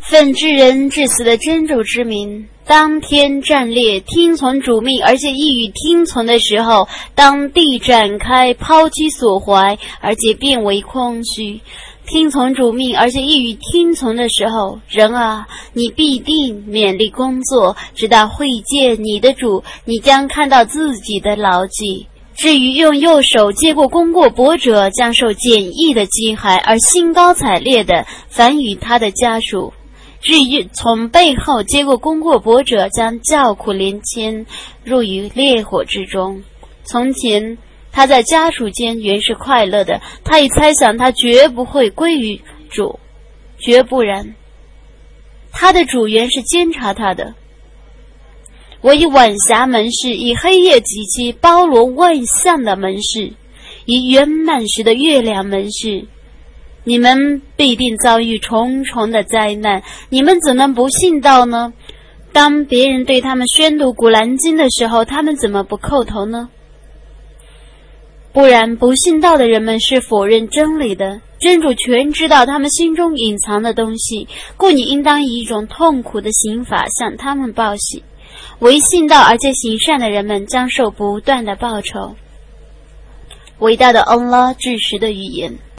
奉至人至死的真主之名，当天战列，听从主命，而且一语听从的时候，当地展开，抛弃所怀，而且变为空虚。听从主命，而且一语听从的时候，人啊，你必定勉力工作，直到会见你的主，你将看到自己的牢记。至于用右手接过功过簿者，将受简易的饥害，而兴高采烈的反与他的家属。至于从背后接过功过簿者，将叫苦连天，入于烈火之中。从前他在家属间原是快乐的，他已猜想他绝不会归于主，绝不然。他的主原是监察他的。我以晚霞门市，以黑夜及其包罗万象的门市，以圆满时的月亮门市。你们必定遭遇重重的灾难，你们怎能不信道呢？当别人对他们宣读古兰经的时候，他们怎么不叩头呢？不然不信道的人们是否认真理的，真主全知道他们心中隐藏的东西，故你应当以一种痛苦的刑罚向他们报喜。唯信道而且行善的人们将受不断的报酬。伟大的安拉至实的语言。